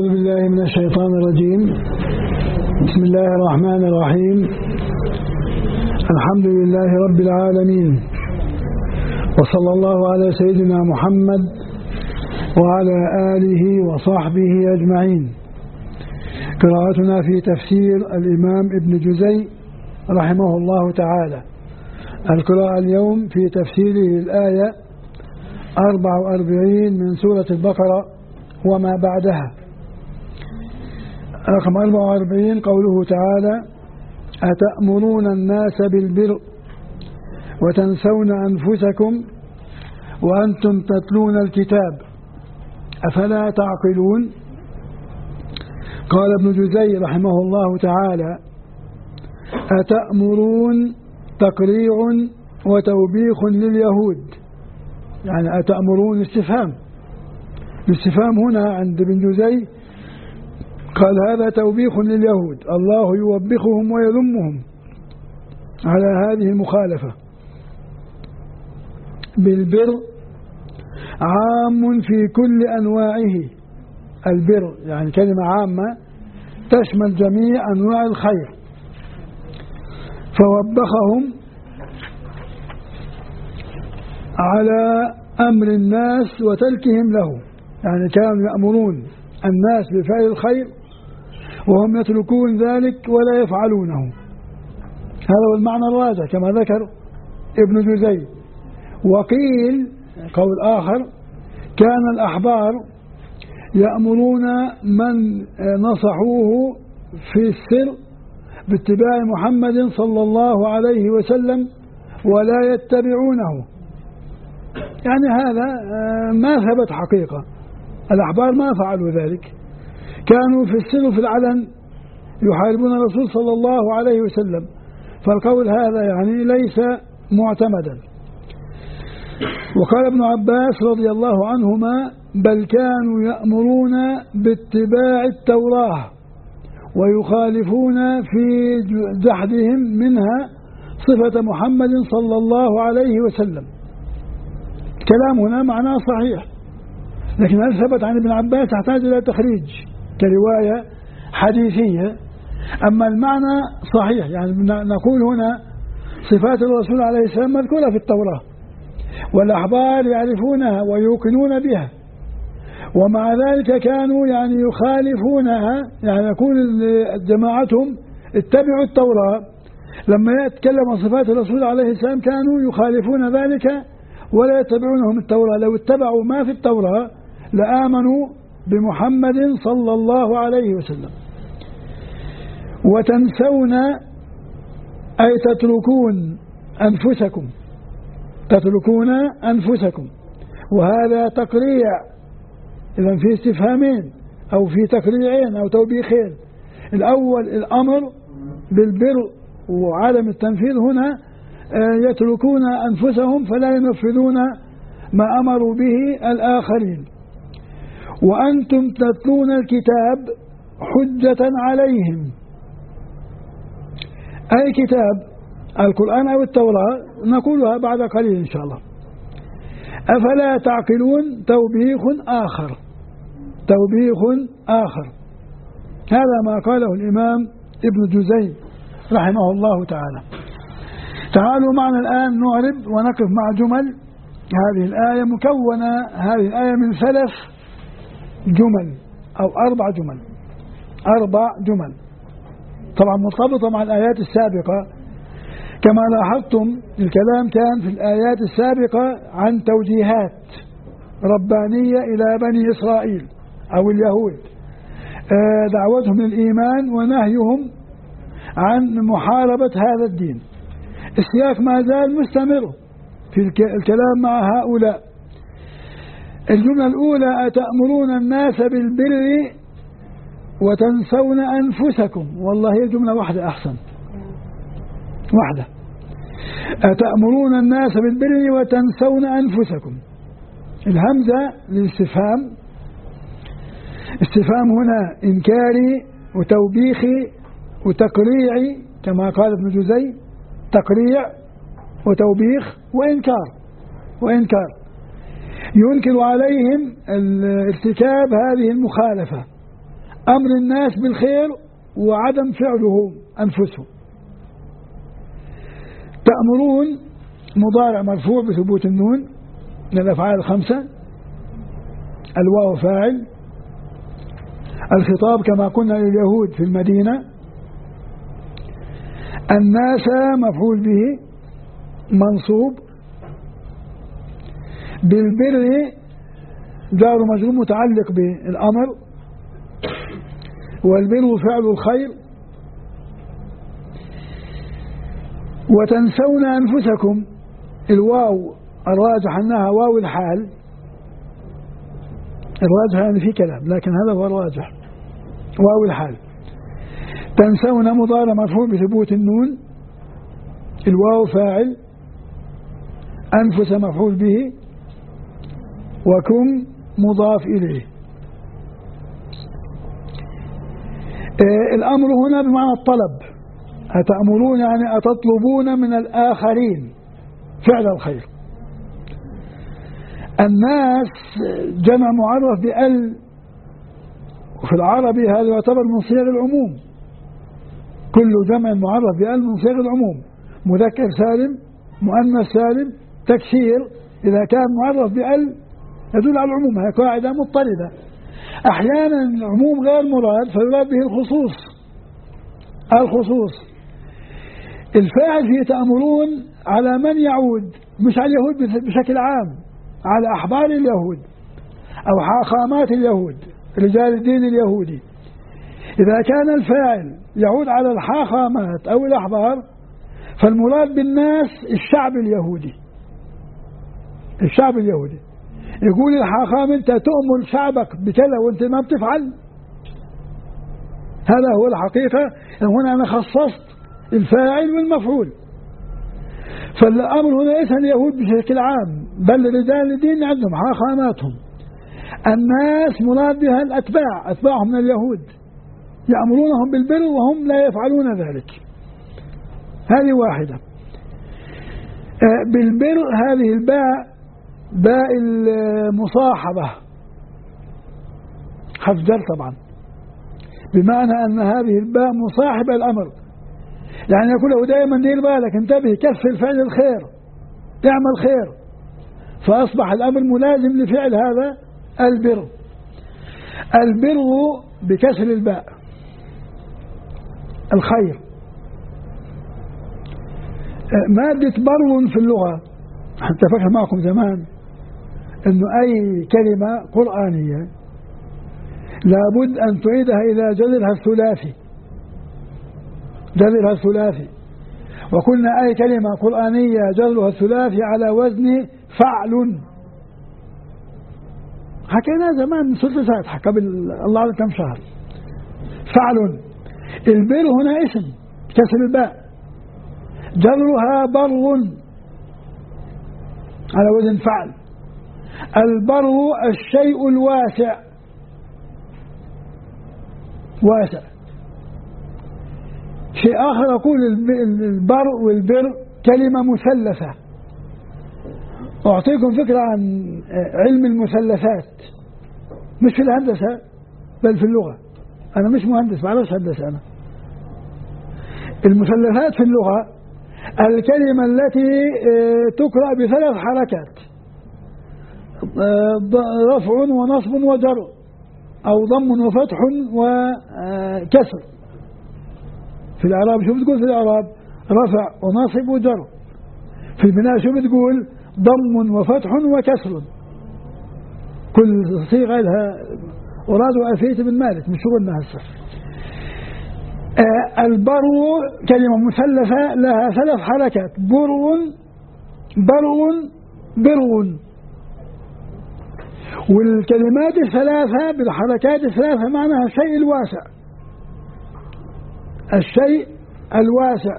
أعوذ بالله من الشيطان الرجيم. بسم الله الرحمن الرحيم. الحمد لله رب العالمين، وصلى الله على سيدنا محمد وعلى آله وصحبه أجمعين. قراءتنا في تفسير الإمام ابن جزي رحمه الله تعالى. القراءة اليوم في تفسيره الآية 44 من سورة البقرة وما بعدها. رقم 44 قوله تعالى: أتأمرون الناس بالبر وتنسون أنفسكم وأنتم تتلون الكتاب أفلا تعقلون. قال ابن جزي رحمه الله تعالى: أتأمرون تقريع وتوبيخ لليهود، يعني أتأمرون استفهام. الاستفهام هنا عند ابن جزي قال هذا توبيخ لليهود، الله يوبخهم ويذمهم على هذه المخالفة. بالبر عام في كل أنواعه، البر يعني كلمة عامة تشمل جميع أنواع الخير، فوبخهم على أمر الناس وتركهم له، يعني كانوا يأمرون الناس بفعل الخير وهم يتركون ذلك ولا يفعلونه. هذا هو المعنى الراجح كما ذكر ابن جزي. وقيل قول آخر: كان الأحبار يأمرون من نصحوه في السر باتباع محمد صلى الله عليه وسلم ولا يتبعونه. يعني هذا ما ثبت حقيقة، الأحبار ما فعلوا ذلك، كانوا في السر وفي العلن يحاربون الرسول صلى الله عليه وسلم، فالقول هذا يعني ليس معتمدا. وقال ابن عباس رضي الله عنهما: بل كانوا يأمرون باتباع التوراة ويخالفون في جحدهم منها صفة محمد صلى الله عليه وسلم. كلام هنا معناه صحيح، لكن هل ثبت عن ابن عباس تحتاج إلى تخريج كرواية حديثية. أما المعنى صحيح، يعني نقول هنا صفات الرسول عليه السلام مذكورة في التوراة والأحبار يعرفونها ويوقنون بها، ومع ذلك كانوا يعني يخالفونها، يعني يقول جماعتهم اتبعوا التوراة. لما يتكلم عن صفات الرسول عليه السلام كانوا يخالفون ذلك ولا يتبعونهم التوراة. لو اتبعوا ما في التوراة لآمنوا بمحمد صلى الله عليه وسلم. وتنسون أي تتركون أنفسكم، تتركون أنفسكم، وهذا تقريع. إذن في استفهامين أو في تقريعين أو توبيخين. الأول الأمر بالبر وعدم التنفيذ، هنا يتركون أنفسهم فلا ينفذون ما أمروا به الآخرين. وأنتم تتلون الكتاب حجة عليهم، أي كتاب القرآن أو التوراة، نقولها بعد قليل إن شاء الله. أفلا تعقلون توبيخ آخر، توبيخ آخر. هذا ما قاله الإمام ابن جزي رحمه الله تعالى. تعالوا معنا الآن نعرب ونقف مع جمل هذه الآية. مكونة هذه الآية من 3 جمل أو 4 جمل، 4 جمل طبعا مرتبطة مع الآيات السابقة. كما لاحظتم الكلام كان في الآيات السابقة عن توجيهات ربانية إلى بني إسرائيل أو اليهود، دعوتهم للإيمان ونهيهم عن محاربة هذا الدين. السياق ما زال مستمر في الكلام مع هؤلاء. الجملة الأولى: أتأمرون الناس بالبر وتنسون أنفسكم. والله هي جملة واحدة أحسن، واحدة. أتأمرون الناس بالبر وتنسون أنفسكم. الهمزة للاستفهام، استفهام هنا إنكاري وتوبيخي وتقريعي كما قال ابن جزي، تقريع وتوبيخ وإنكار. ينكر عليهم ارتكاب هذه المخالفة أمر الناس بالخير وعدم فعله أنفسهم. تأمرون مضارع مرفوع بثبوت النون من الأفعال الخمسة، الواو فاعل، الخطاب كما قلنا لليهود في المدينة، الناس مفعول به منصوب، بالبر جار مجرور متعلق بالأمر، والبر فعل الخير، وتنسون أنفسكم الواو الراجح أنها واو الحال، الراجح يعني في كلام لكن هذا هو الراجح، واو الحال. تنسون مضارع مرفوع بثبوت النون، الواو فاعل، أنفس مفعول به، وكم مضاف إليه. الأمر هنا بمعنى الطلب، أتأمرون يعني أتطلبون من الآخرين فعل الخير. الناس جمع معرف بأل، وفي العربي هذا يعتبر من صيغ العموم، كل جمع معرف بأل من صيغ العموم، مذكر سالم، مؤنث سالم، تكسير، إذا كان معرف بأل يدل على العموم، هي قاعدة مضطردة. أحيانا العموم غير مراد فيراد به الخصوص. الخصوص الفاعل في تأمرون على من يعود، مش على اليهود بشكل عام، على أحبار اليهود أو حاخامات اليهود، رجال الدين اليهودي. إذا كان الفاعل يعود على الحاخامات أو الأحبار فالمراد بالناس الشعب اليهودي. الشعب اليهودي يقول الحاخام أنت تؤمر شعبك بكذا وأنت ما بتفعل، هذا هو الحقيقة. هنا أنا خصصت الفاعل والمفعول، فالأمر هنا ليس اليهود بشكل عام بل رجال الدين عندهم حاخاماتهم. الناس مراد بها الأتباع، أتباعهم من اليهود يأمرونهم بالبر وهم لا يفعلون ذلك. هذه واحدة. بالبر هذه الباء باء المصاحبة حرف جر طبعا، بمعنى أن هذه الباء مصاحبة الأمر، يعني يقول له دائما دير بالك انتبه كثر فعل الخير، اعمل خير، فأصبح الأمر ملازم لفعل هذا البر. البر بكسر الباء الخير. مادة بر في اللغة حتى فكر معكم زمان أنه أي كلمة قرآنية لابد أن تعيدها إلى جذرها الثلاثي، جذرها الثلاثي، وقلنا أي كلمة قرآنية جذرها الثلاثي على وزن فعل. حكينا زمان سلسات قبل الله على كم شهر. فعل. البر هنا اسم كسر الباء، جذرها بر على وزن فعل. البر الشيء الواسع، واسع. شيء آخر أقول البر والبر كلمة مثلثة. أعطيكم فكرة عن علم المثلثات، مش في الهندسة بل في اللغة. أنا مش مهندس بعرفش هندسة أنا. المثلثات في اللغة الكلمة التي تقرأ بثلاث حركات، رفع ونصب وجر، أو ضم وفتح وكسر. في الإعراب شو بتقول؟ في الإعراب رفع ونصب وجر. في البناء شو بتقول؟ ضم وفتح وكسر. كل صيغة لها أراد أفيت بن مالك من شغلنا هسه. البر كلمة مثلثة لها ثلاث حركات، بر بر بر. والكلمات الثلاثة بالحركات الثلاثة معناها الشيء الواسع، الشيء الواسع.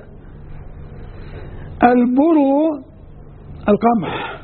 البر القمح،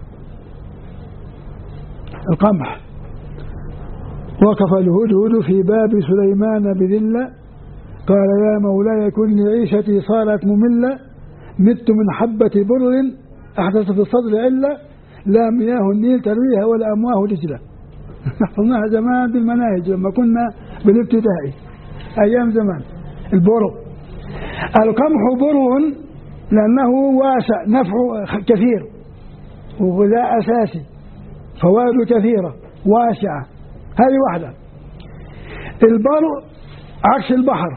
القمح. وقف الهدهد في باب سليمان بذلة قال يا مولاي كن لعيشتي صارت مملة، مت من حبة بر أحدث في الصدر علة، لا مياه النيل ترويها ولا أمواه دجلة. حفظناها زمان بالمناهج لما كنا بالابتدائي أيام زمان. البر القمح بر لأنه واسع نفعه كثير وغذاء أساسي فوائده كثيرة واسعة. هذه واحدة. البر عكس البحر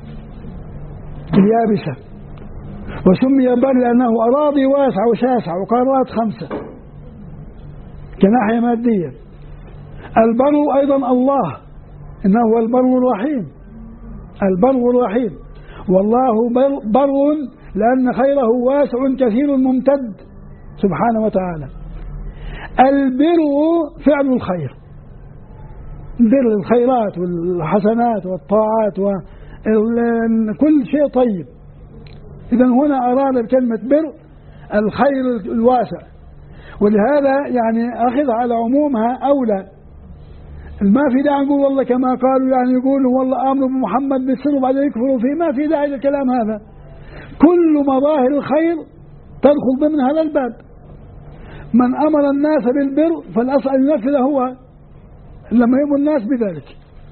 اليابسة وسمي بر لأنه أراضي واسعة وشاسعة وقارات 5 كناحية مادية. البر أيضا الله إنه هو البر الرحيم. البر الرحيم والله بر لأن خيره واسع كثير ممتد سبحانه وتعالى. البر فعل الخير بر الخيرات والحسنات والطاعات وكل شيء طيب. إذن هنا أراد بكلمة بر الخير الواسع ولهذا يعني أخذ على عمومها أولى. ما في داعي نقول والله كما قالوا يعني يقولوا والله آمنوا بمحمد بالسر وبعدين يكفروا فيه. ما في داعي للكلام هذا. كل مظاهر الخير تدخل ضمن هذا الباب. من أمر الناس بالبر فالأصل أن ينفذ هو لما يأمر الناس بذلك.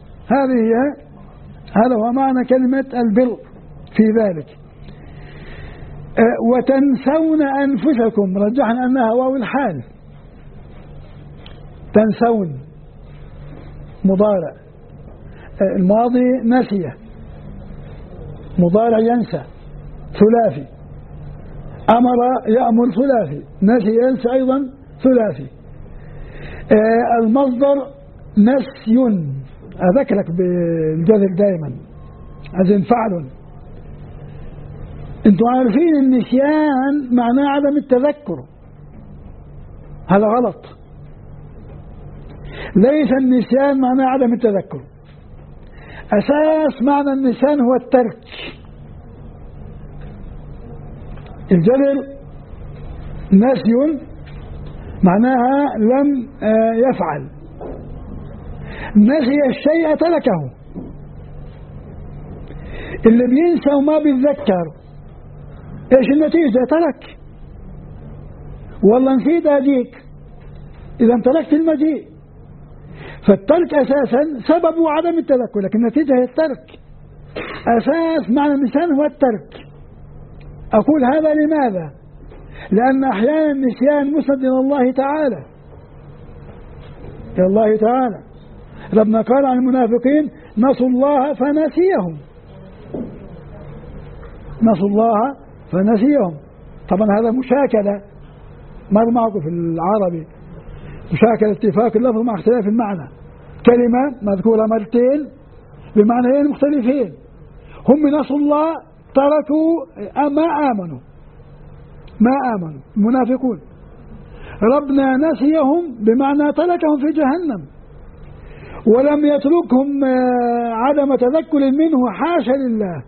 هذا هو معنى كلمة البر في ذلك. وتنسون أنفسكم رجحنا أنها واو الحال. تنسون مضارع الماضي نسيه مضارع ينسى ثلاثي أمر يأمر ثلاثي نسي ينسى أيضا ثلاثي. المصدر نسي أذكرك بالجذر دائما أذن فعل. أنتم عارفين النسيان معناه عدم التذكر. هذا غلط. ليس النسيان معناه عدم التذكر. أساس معنى النسيان هو الترك. الجذر نسي معناها لم يفعل. نسي الشيء تركه. اللي بينسى وما بيتذكر ايش النتيجة؟ ترك. والله نسيت أجيك إذا تركت المجيء. فالترك أساسا سببه عدم التذكر لكن النتيجة هي الترك. أساس معنى النسيان هو الترك. أقول هذا لماذا؟ لأن أحيانا النسيان مسند إلى الله تعالى. إلى الله تعالى. ربنا قال عن المنافقين نسوا الله فنسيهم. نسوا الله فنسيهم. طبعا هذا مشاكلة مر معكم في العربي مشاكلة اتفاق اللفظ مع اختلاف المعنى. كلمة مذكورة مرتين بمعنيين مختلفين. هم نسوا الله تركوا ما آمنوا المنافقون. ربنا نسيهم بمعنى تركهم في جهنم ولم يتركهم عدم تذكر منه حاشا لله.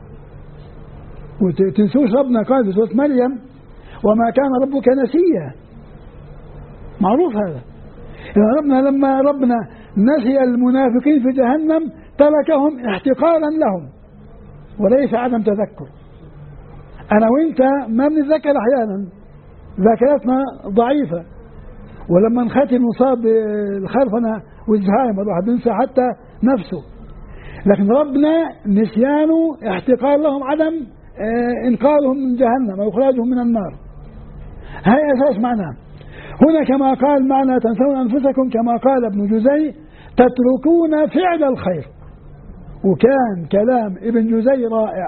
وتنسوش ربنا قال في سورة مريم وما كان ربك نسيا. معروف هذا. لما ربنا نسي المنافقين في جهنم تركهم احتقارا لهم وليس عدم تذكر. أنا وإنت ما بنتذكر أحيانا ذاكرتنا ضعيفة ولما نختم نصاب بالخرفنة والزهايمر الواحد بينسى حتى نفسه. لكن ربنا نسيانه احتقار لهم عدم إنقاذهم من جهنم أو إخراجهم من النار. هاي أساس معناه. هنا كما قال معنى تنسون أنفسكم كما قال ابن جزي تتركون فعل الخير. وكان كلام ابن جزي رائع.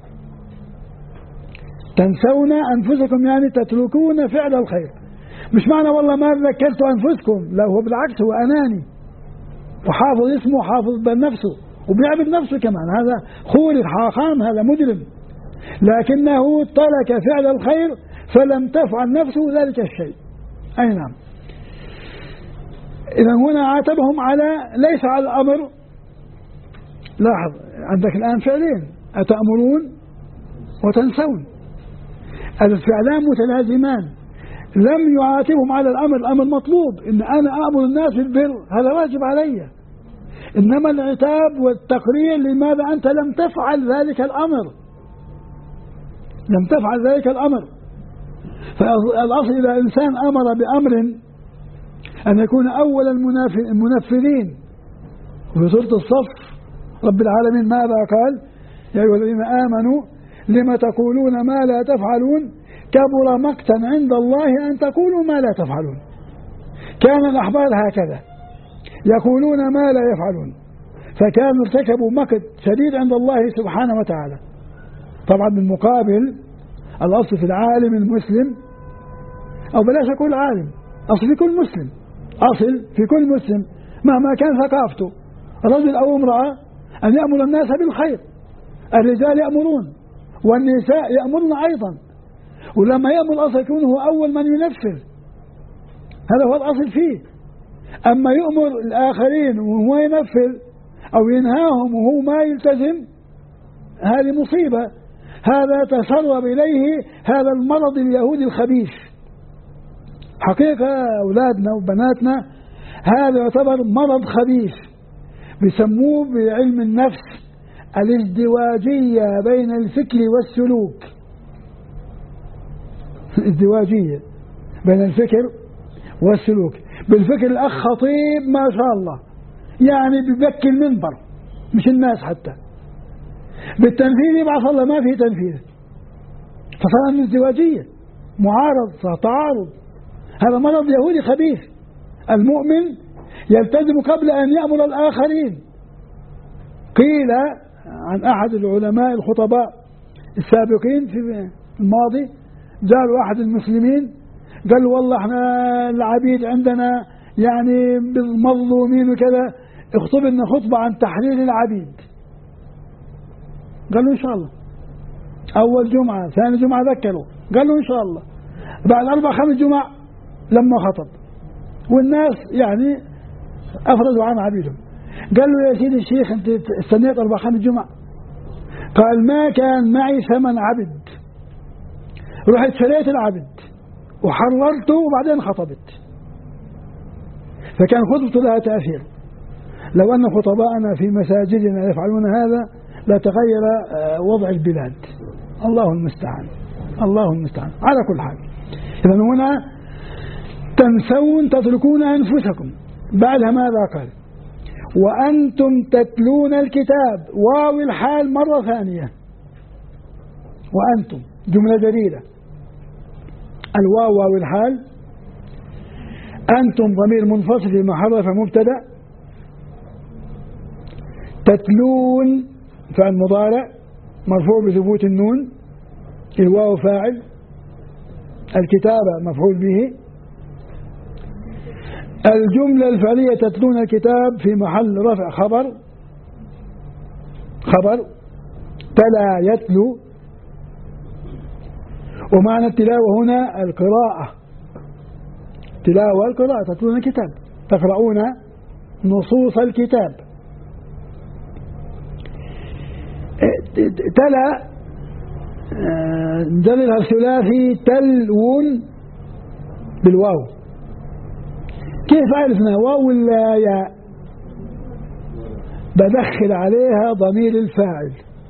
تنسون أنفسكم يعني تتركون فعل الخير. مش معنى والله ما ذكرت أنفسكم، لا هو بالعكس هو أناني وحافظ اسمه وحافظ بنفسه وبيعبد نفسه كمان. هذا خورق حاخام هذا مجرم. لكنه ترك فعل الخير فلم تفعل نفسه ذلك الشيء. أي نعم. إذا هنا عاتبهم على ليس على الأمر. لاحظ عندك الآن فعلين أتأمرون وتنسون. الفعلان متلازمان. لم يعاتبهم على الأمر. الأمر مطلوب إن أنا أأمر الناس بالبر هذا واجب علي. إنما العتاب والتقرير لماذا أنت لم تفعل ذلك الأمر. لم تفعل ذلك الأمر. فالأصل إذا إنسان أمر بأمر أن يكون أول المنفذين وفي سورة الصف رب العالمين ماذا قال؟ يا أيها الذين آمنوا لم تقولون ما لا تفعلون كبر مقتا عند الله أن تقولوا ما لا تفعلون. كان الأحبار هكذا يقولون ما لا يفعلون، فكانوا ارتكبوا مقت شديد عند الله سبحانه وتعالى. طبعا بالمقابل الأصل في العالم المسلم، أو بلاش أقول عالم، أصل في كل مسلم، أصل في كل مسلم مهما كان ثقافته رجل أو امرأة أن يأمر الناس بالخير. الرجال يأمرون والنساء يأمرن أيضا، ولما يأمر الأصل يكون هو أول من ينفذ، هذا هو الأصل فيه. أما يؤمر الآخرين وهو ينفذ أو ينهاهم وهو ما يلتزم، هذه مصيبة. هذا تسرب إليه هذا المرض اليهودي الخبيث. حقيقة أولادنا وبناتنا هذا يعتبر مرض خبيث، بيسموه بعلم النفس الازدواجية بين الفكر والسلوك. ازدواجية بين الفكر والسلوك. بالفكر الأخ خطيب ما شاء الله، يعني بيبكي المنبر مش الناس حتى. بالتنفيذ يبعث الله ما في تنفيذ، فصار من ازدواجية، معارض، تعارض. هذا مرض يهودي خبيث. المؤمن يلتزم قبل أن يأمر الآخرين. قيل عن أحد العلماء الخطباء السابقين في الماضي، جاء أحد المسلمين قال والله احنا العبيد عندنا يعني مظلومين وكذا، اخطب لنا خطبة عن تحرير العبيد. قال له إن شاء الله. أول جمعة ثاني جمعة ذكروا، قال له إن شاء الله. بعد 4-5 جمع لما خطب والناس يعني أفرزوا عن عبيدهم، قال له يا سيدي الشيخ أنت استنيت 4-5 جمع؟ قال ما كان معي ثمن عبد، رحت شريت العبد وحررته وبعدين خطبت. فكان خطبته لها تأثير. لو أن خطباءنا في مساجدنا يفعلون هذا لتغير وضع البلاد. الله المستعان، الله المستعان. على كل حال، إذن هنا تنسون تتركون أنفسكم. بعدها ماذا قال؟ وأنتم تتلون الكتاب. واو الحال مرة ثانية. وأنتم جملة جديدة. الواو واو الحال، أنتم ضمير منفصل في محل رفع مبتدأ، تتلون فعل مضارع مرفوع بثبوت النون، الواو فاعل، الكتابة مفعول به. الجملة الفعلية تتلون الكتاب في محل رفع خبر تلا يتلو. ومعنى التلاوة هنا القراءة، تلاوة القراءة، تتلون الكتاب، تقرؤون نصوص الكتاب. تلا دليلها الثلاثي تلون بالواو. كيف عرفنا واو ولا ياء؟ بدخل عليها ضمير الفاعل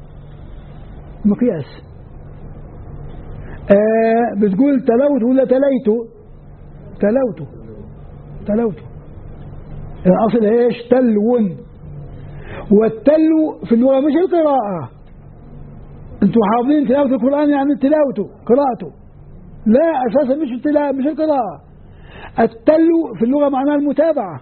مقياس. بتقول تلوت ولا تليت؟ تلوت. الأصل ايش؟ تلون. والتلو في اللغة مش القراءة. انتوا حافظين تلاوة القرآن يعني تلاوته قراءته، لا أساسا مش التلاوة مش القراءة. التلو في اللغة معناه المتابعة.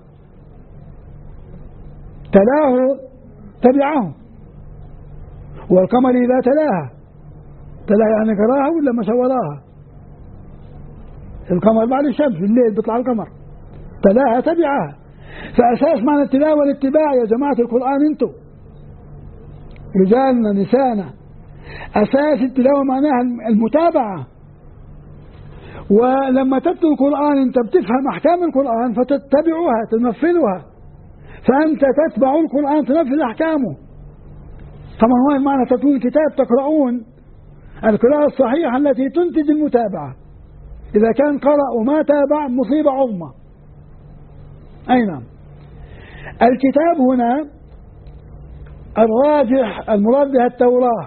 تلاه تبعه. والقمر إذا تلاها يعني قراها ولا مشى وراها؟ القمر بعد الشمس بالليل بيطلع القمر، تلاها تبعها. فأساس معنى التلاوة الاتباع يا جماعة القرآن. انتوا رجالنا نسانا أساس التلاوة معناها المتابعة. ولما تتلو القرآن أنت بتفهم أحكام القرآن فتتبعها تنفذها، فأنت تتبع القرآن تنفذ أحكامه. طبعا هو معنى تتلون الكتاب تقرؤون القراءة الصحيحة التي تنتج المتابعة. إذا كان قرأ وما تابع مصيبة عظمى. أي نعم. الكتاب هنا الراجح المراد بها التوراة.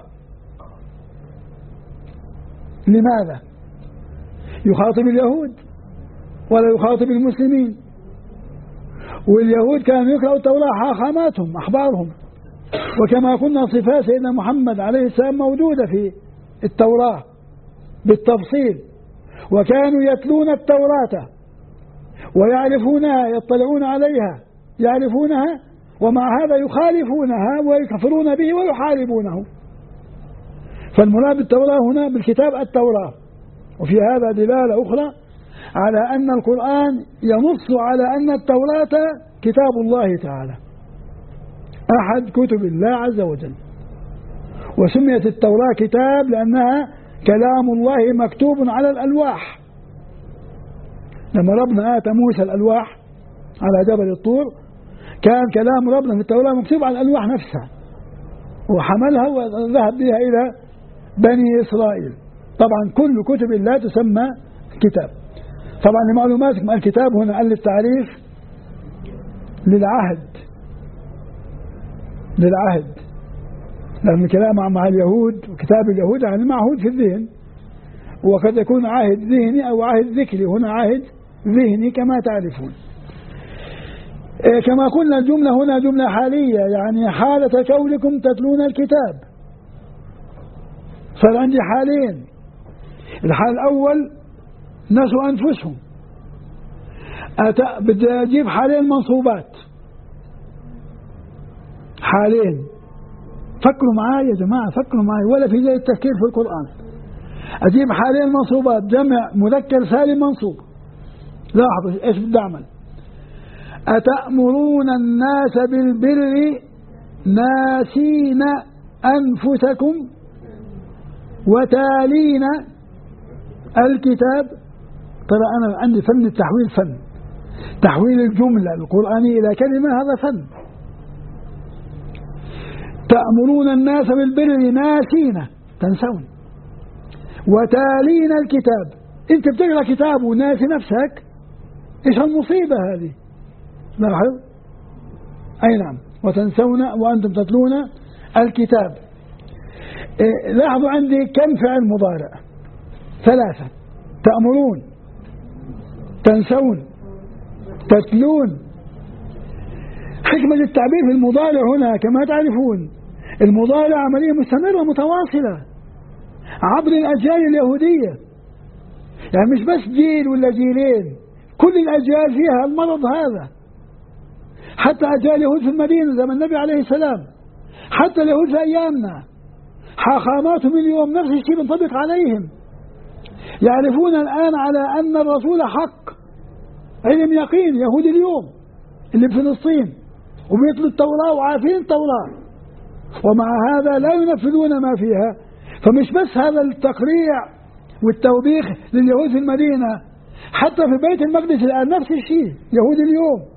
لماذا؟ يخاطب اليهود ولا يخاطب المسلمين. واليهود كانوا يقرأوا التوراة حاخاماتهم أحبارهم. وكما قلنا صفات سيدنا محمد عليه السلام موجودة في التوراة بالتفصيل، وكانوا يتلون التوراة ويعرفونها، يطلعون عليها يعرفونها، ومع هذا يخالفونها ويكفرون به ويحاربونه. فالمراد بالتوراة هنا بالكتاب التوراة. وفي هذا دلالة أخرى على أن القرآن ينص على أن التوراة كتاب الله تعالى، أحد كتب الله عز وجل. وسميت التوراة كتاب لأنها كلام الله مكتوب على الألواح. لما ربنا آتى موسى الألواح على جبل الطور، كان كلام ربنا في التوراة مكتوب على الألواح نفسها، وحملها وذهب بها إلى بني إسرائيل. طبعا كل كتب الله تسمى كتاب. طبعا لمعلوماتكم الكتاب هنا قال للتعريف للعهد، لأن الكلام مع اليهود وكتاب اليهود يعني المعهود في الذهن، وقد يكون عهد ذهني أو عهد ذكري، هنا عهد ذهني كما تعرفون. كما قلنا الجملة هنا جملة حالية، يعني حالة كونكم تتلون الكتاب. صار عندي حالين، الحال الأول نسوا أنفسهم، بدي أجيب حالين منصوبات، حالين. فكروا معي يا جماعة، فكروا معي، ولا في زي التفكير في القرآن. أجيب حالين منصوبات، جمع مذكر سالم منصوب. لاحظوا إيش بدي أعمل. أتأمرون الناس بالبر ناسين أنفسكم وتالين الكتاب. ترى أنا عندي فن التحويل، فن تحويل الجملة القرآنية إلى كلمة، هذا فن. تأمرون الناس بالبر ناسين، تنسون، وتالين الكتاب. أنت بتقرأ كتاب وناسي نفسك، إيش المصيبة هذه؟ لاحظ. أي نعم، وتنسون وأنتم تتلون الكتاب. لاحظوا عندي كم فعل مضارع؟ 3. تأمرون، تنسون، تتلون. حكمة التعبير في المضارع هنا كما تعرفون، المضارع عملية مستمرة متواصلة عبر الأجيال اليهودية، يعني مش بس جيل ولا جيلين، كل الأجيال فيها المرض هذا. حتى أجيال اليهود في المدينة زمن النبي عليه السلام، حتى اليهود في أيامنا، حاخاماتهم اليوم نفس الشيء بينطبق عليهم. يعرفون الآن على أن الرسول حق، علم يقين. يهود اليوم اللي بفلسطين وبيتلوا التوراة وعارفين التوراة، ومع هذا لا ينفذون ما فيها. فمش بس هذا التقريع والتوبيخ لليهود في المدينة، حتى في بيت المقدس الآن نفس الشيء. يهود اليوم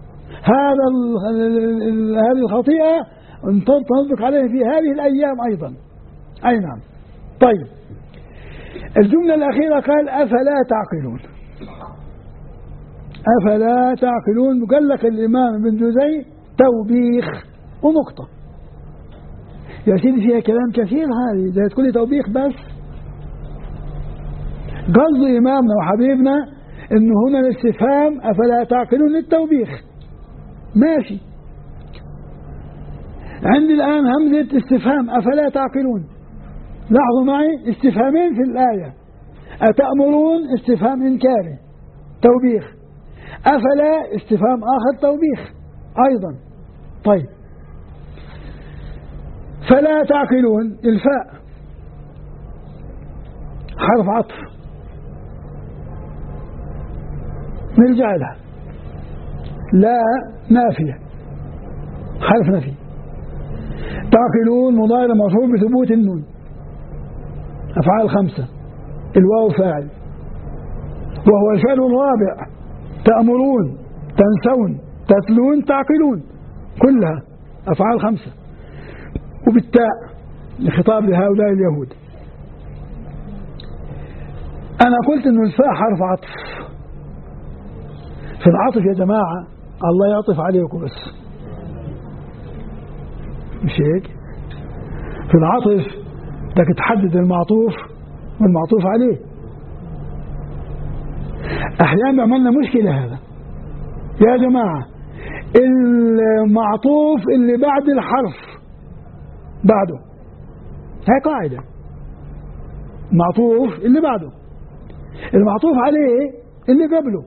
هذه الخطيئة تنطبق عليه في هذه الأيام أيضا. أي نعم. طيب، الجملة الأخيرة قال أفلا تعقلون. أفلا تعقلون، قال لك الإمام ابن جوزي توبيخ ونقطة. يا سيدي فيها كلام كثير، هذه زي تقول لي توبيخ بس. قصد إمامنا وحبيبنا إنه هنا الاستفهام أفلا تعقلون للتوبيخ، ماشي. عندي الآن همزة استفهام أفلا تعقلون. لاحظوا معي استفهامين في الآية، أتأمرون استفهام إنكاري توبيخ، أفلا استفهام آخر توبيخ أيضا. طيب، فلا تعقلون، الفاء حرف عطف نرجع لها، لا نافية حرف نفي، تعقلون مضارع مرفوع بثبوت النون، أفعال 5، الواو فاعل، وهو الفعل الرابع. تأمرون، تنسون، تتلون، تعقلون، كلها أفعال 5، وبالتاء لخطاب لهؤلاء اليهود. أنا قلت إنه الفاء حرف عطف. في العطف يا جماعة الله يعطف عليكم، بس مش هيك. في العطف بدك تحدد المعطوف والمعطوف عليه. أحيانا عملنا مشكلة هذا يا جماعة، المعطوف اللي بعد الحرف بعده، هاي قاعدة. معطوف اللي بعده، المعطوف عليه اللي قبله،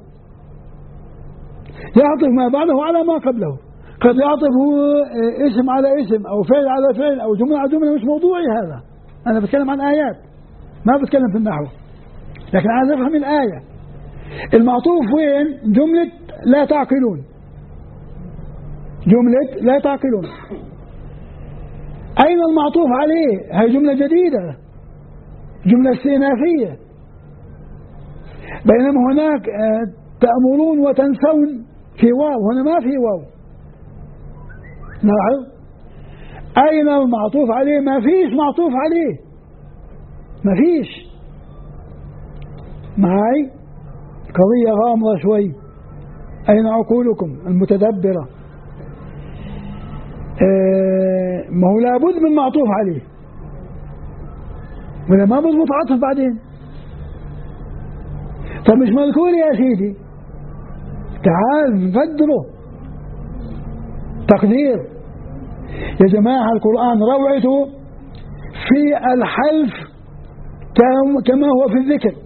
يعطف ما بعده على ما قبله. قد يعطف اسم على اسم أو فعل على فعل أو جملة على جملة. مش موضوعي هذا، أنا بتكلم عن آيات، ما بتكلم في النحو، لكن عايز أفهم الآية. المعطوف وين؟ جملة لا تعقلون، جملة لا تعقلون. أين المعطوف عليه؟ هي جملة جديدة، جملة استئنافية. بينما هناك تأمرون وتنسون في واو، هنا ما في واو. لاحظ أين المعطوف عليه؟ ما فيش معطوف عليه، ما فيش. معي قضية غامضة شوي. أين عقولكم المتدبرة؟ ما هو لابد من معطوف عليه، ولا ما بضبط عطف بعدين. طب مش مذكور يا سيدي، تعال نقدره تقدير. يا جماعة القرآن روعته في الحلف كما هو في الذكر.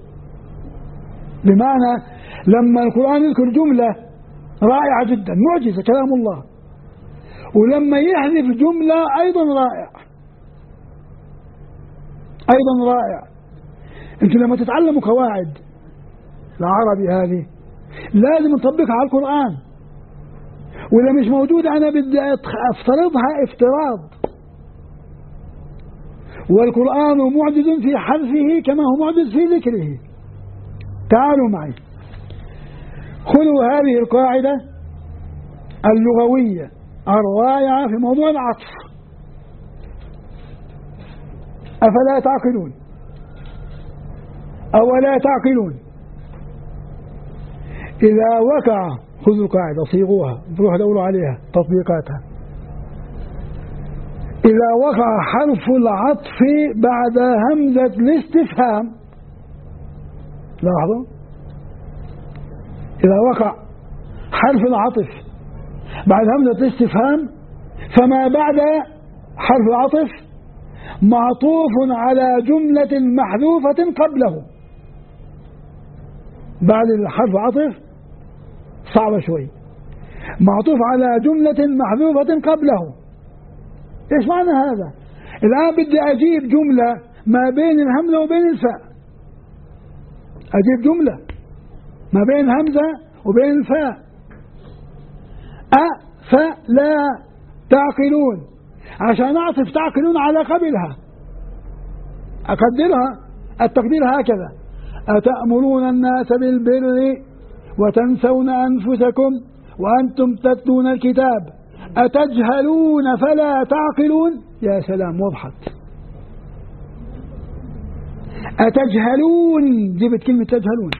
بمعنى لما القرآن يذكر جملة رائعة جدا معجزة كلام الله، ولما يحذف جملة أيضا رائع، أيضا رائع. أنتم لما تتعلموا قواعد العربي هذه لازم نطبقها على القرآن، ولا مش موجودة أنا بدي أفترضها افتراض. والقرآن معجز في حذفه كما هو معجز في ذكره. تعالوا معي خذوا هذه القاعدة اللغوية الرائعة في موضوع العطف. أفلا تعقلون؟ أولا تعقلون؟ إذا وقع، خذوا القاعدة صيغوها، بروح دوروا عليها تطبيقاتها. إذا وقع حرف العطف بعد همزة الاستفهام، لاحظوا، إذا وقع حرف العطف بعد همزة الاستفهام فما بعد حرف العطف معطوف على جملة محذوفة قبله. بعد الحرف العطف صعبة شوي، معطوف على جملة محذوفة قبله. إيش معنى هذا؟ الآن بدي أجيب جملة ما بين الهمزة وبين الفاء، أجيب جملة ما بين همزة وبين الفاء. أفلا تعقلون، عشان أعطف تعقلون على قبلها أقدرها التقدير هكذا: أتأمرون الناس بالبر وتنسون أنفسكم وأنتم تتلون الكتاب أتجهلون فلا تعقلون. يا سلام، وضحت. أتجهلون، جبت كلمة تجهلون.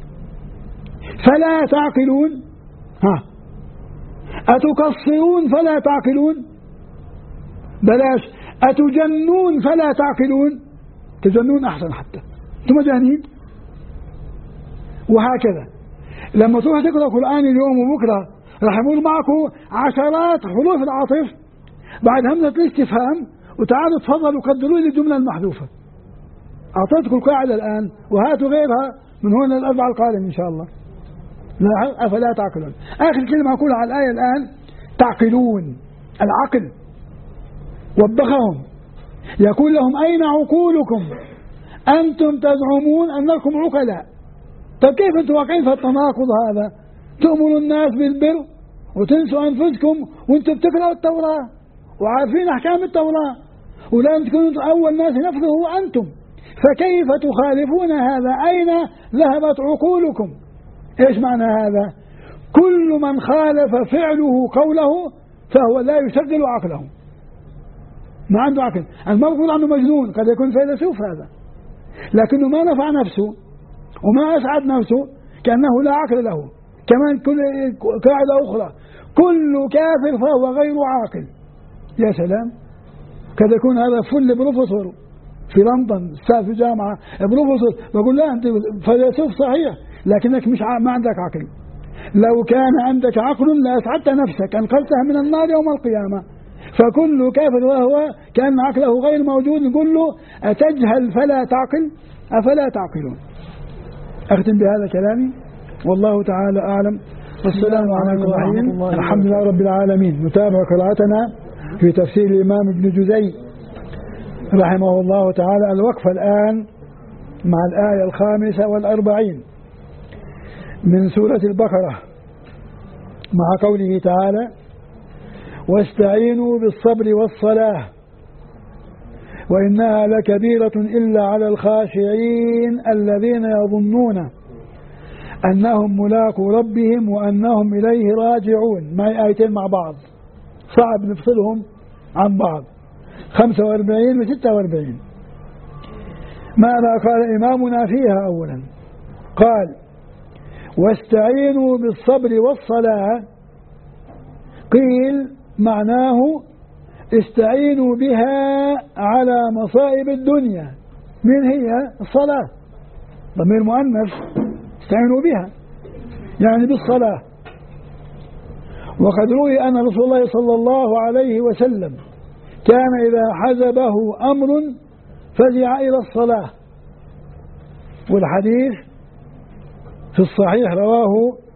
فلا تعقلون، ها. أتقصرون فلا تعقلون، بلاش. أتجنون فلا تعقلون، تجنون أحسن، حتى أنتم مجانين. وهكذا لما تروح تقرأ القرآن اليوم وبكرة راح يمر معكم عشرات حروف العطف بعد همزة الاستفهام، وتعالوا تفضلوا قدروا لي الجملة المحذوفة. أعطيتكم القاعدة الآن، وهاتوا غيرها من هنا الأربع القادم إن شاء الله. لا، أفلا تعقلون. آخر كلمة أقولها على الآية الآن: تعقلون، العقل. وبخهم يقول لهم: أين عقولكم أنتم تزعمون أنكم عقلاء. طيب كيف أنتم واقعين في التناقض هذا؟ تؤمروا الناس بالبر وتنسوا أنفسكم وأنتم بتقرأوا التوراة وعارفين أحكام التوراة، ولن تكونوا أول ناس ينفذه أنتم، فكيف تخالفون هذا؟ أين ذهبت عقولكم؟ إيش معنى هذا؟ كل من خالف فعله قوله فهو لا يشغل عقله، ما عنده عقل. أنا ما بقول عنه مجنون، قد يكون فيلسوف هذا، لكنه ما نفع نفسه وما أسعد نفسه، كأنه لا عقل له. كمان كل قاعدة أخرى: كل كافر فهو غير عاقل. يا سلام، قد يكون هذا فل بروفيسور في لندن، أستاذ في جامعة، بروفيسور، بقول لا أنت فيلسوف صحيح، لكنك مش ما عندك عقل. لو كان عندك عقل لأسعدت نفسك أنقذتها من النار يوم القيامة. فكل كافر وهو كان عقله غير موجود نقول له أتجهل فلا تعقل أفلا تعقلون. أختم بهذا كلامي والله تعالى أعلم. والسلام عليكم ورحمة الله. الحمد لله رب العالمين. نتابع قراءتنا في تفسير الإمام ابن جزي رحمه الله تعالى. الوقفة الآن مع الآية 45 من سورة البقرة مع قوله تعالى واستعينوا بالصبر والصلاة وإنها لكبيرة إلا على الخاشعين الذين يظنون أنهم ملاقو ربهم وأنهم إليه راجعون. معي آيتين مع بعض صعب نفصلهم عن بعض 45 و 46. ماذا قال إمامنا فيها؟ أولا قال واستعينوا بالصبر والصلاة، قيل معناه استعينوا بها على مصائب الدنيا. من هي؟ الصلاة، ضمير مؤنث، استعينوا بها يعني بالصلاة. وقد روي أن رسول الله صلى الله عليه وسلم كان إذا حزبه أمر فزع إلى الصلاة، والحديث في الصحيح رواه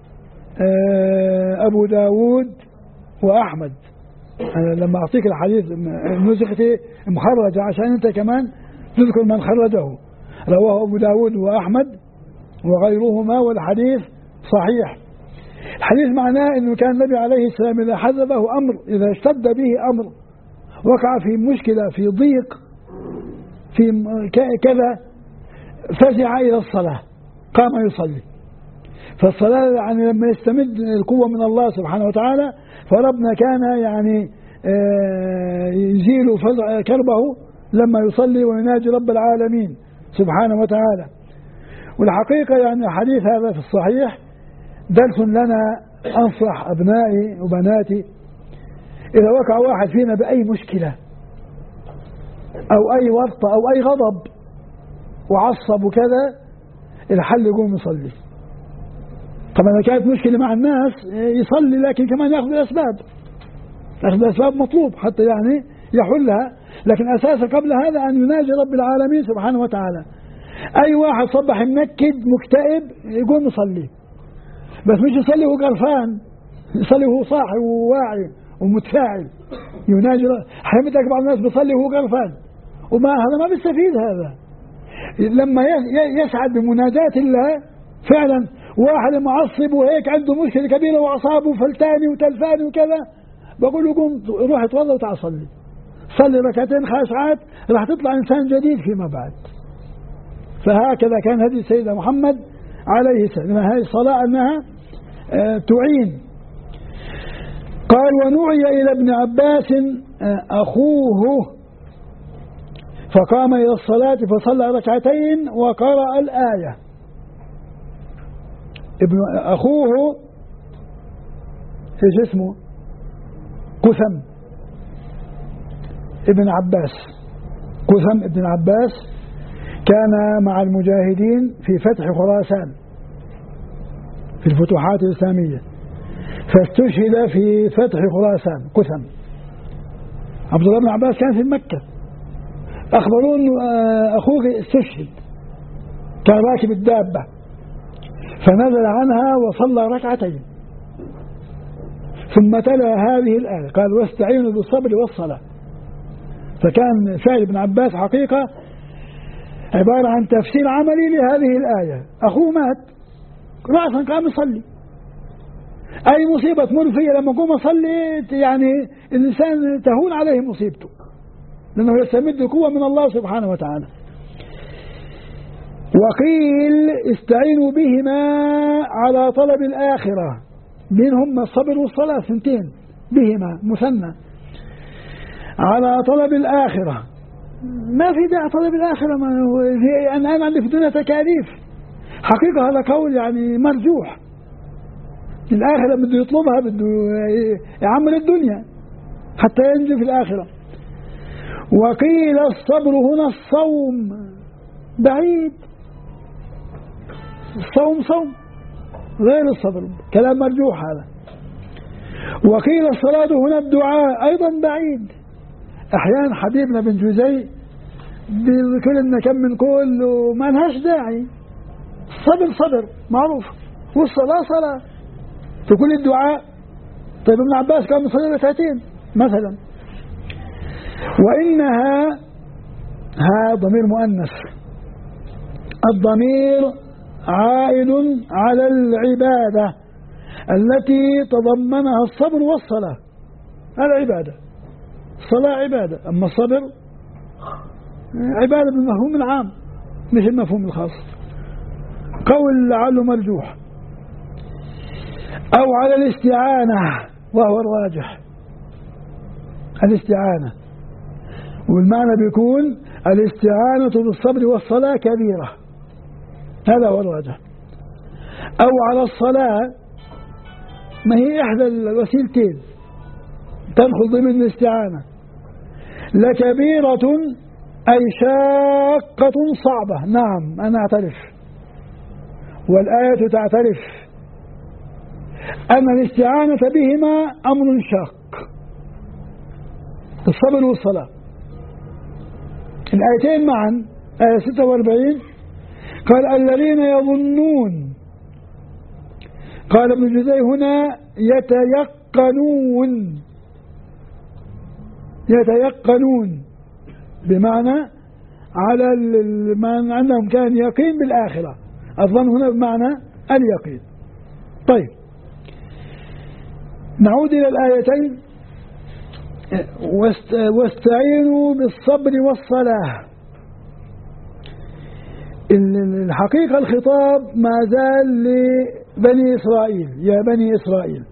أبو داود وأحمد. أنا لما أعطيك الحديث نسختي مخرجة عشان أنت كمان تذكر من خرجه. رواه أبو داود وأحمد وغيرهما والحديث صحيح. الحديث معناه أنه كان النبي عليه السلام إذا حزبه أمر، إذا اشتد به أمر، وقع في مشكلة، في ضيق، في كذا، فزع إلى الصلاة، قام يصلي. فالصلاة يعني لما يستمد القوة من الله سبحانه وتعالى، فربنا كان يعني يزيل كربه لما يصلي ويناجي رب العالمين سبحانه وتعالى. والحقيقة يعني الحديث هذا في الصحيح درس لنا. أنصح أبنائي وبناتي إذا وقع واحد فينا بأي مشكلة أو أي ورطة أو أي غضب وعصب وكذا، الحل يقوم يصلي. طبعا إذا كانت مشكلة مع الناس يصلي، لكن كمان يأخذ الأسباب. أخذ الأسباب مطلوب حتى يعني يحلها، لكن أساسا قبل هذا أن يناجي رب العالمين سبحانه وتعالى. أي واحد صبح منكد مكتئب يقوم يصلي، بس مش يصلي وهو قرفان، يصلي وهو صاحي وواعي ومتفاعل يناجي. حيمتك بعض الناس بيصلي وهو قرفان، وما هذا ما بيستفيد. هذا لما يسعد بمناجاة الله فعلا. واحد معصب وهيك عنده مشكلة كبيرة وأعصابه فلتاني وتلفاني وكذا، بقول له قوم روح اتوضى وتعال صلي، صلي ركعتين خاشعات، راح تطلع إنسان جديد فيما بعد. فهكذا كان هدي السيدة محمد عليه السلام. هذه الصلاة أنها تعين. قال ونعي إلى ابن عباس أخوه فقام إلى الصلاة فصلى ركعتين وقرأ الآية. ابن أخوه إيش اسمه؟ قثم ابن عباس. قثم ابن عباس كان مع المجاهدين في فتح خراسان في الفتوحات الإسلامية، فاستشهد في فتح خراسان. قثم عبد الله بن عباس كان في مكة، أخبرون أخوه استشهد، كان راكب الدابة فنزل عنها وصلى ركعتين ثم تلا هذه الآية قال واستعينوا بالصبر والصلاة. فكان فعل ابن عباس حقيقة عبارة عن تفسير عملي لهذه الآية. أخوه مات رأسا قام يصلي. أي مصيبة تمر فيها لما قوم أصلي يعني الإنسان تهون عليه مصيبته، لأنه يستمد القوة من الله سبحانه وتعالى. وقيل استعينوا بهما على طلب الآخرة، منهم الصبر والصلاة سنتين، بهما مثنى على طلب الآخرة. ما في داعي طلب الآخرة، أنا عندي في الدنيا تكاليف. حقيقة هذا قول يعني مرجوح. الآخرة بده يطلبها، بده يعمل الدنيا حتى ينجو في الآخرة. وقيل الصبر هنا الصوم، بعيد. الصوم صوم غير الصبر، كلام مرجوح هذا. وقيل الصلاة هنا الدعاء أيضا بعيد. أحيانا حبيبنا بن جوزي بيذكر لنا كم من قول وما لهاش داعي. الصبر صبر معروف، والصلاة صلاة، تقول الدعاء. طيب ابن عباس كان مصلي ركعتين مثلا. وإنها، ها ضمير مؤنث، الضمير عائد على العبادة التي تضمنها الصبر والصلاة. العبادة، الصلاة عبادة، أما الصبر عبادة بالمفهوم العام مش المفهوم الخاص. قول لعله مرجوح. أو على الاستعانة وهو الراجح، الاستعانة، والمعنى بيكون الاستعانة بالصبر والصلاة كبيرة، هذا هو الراجح. أو على الصلاة، ما هي إحدى الوسيلتين تدخل ضمن الاستعانة. لكبيرة أي شاقة صعبة، نعم أنا أعترف، والآية تعترف أن الاستعانة بهما أمر شاق، الصبر والصلاة. الآيتين معا، آية 46 قال الذين يظنون، قال ابن جزي هنا يتيقنون، يتيقنون بمعنى على ما عندهم كان يقين بالآخرة. الظن هنا بمعنى اليقين. طيب نعود إلى الآيتين. واستعينوا بالصبر والصلاة. الحقيقة الخطاب ما زال لبني إسرائيل، يا بني إسرائيل،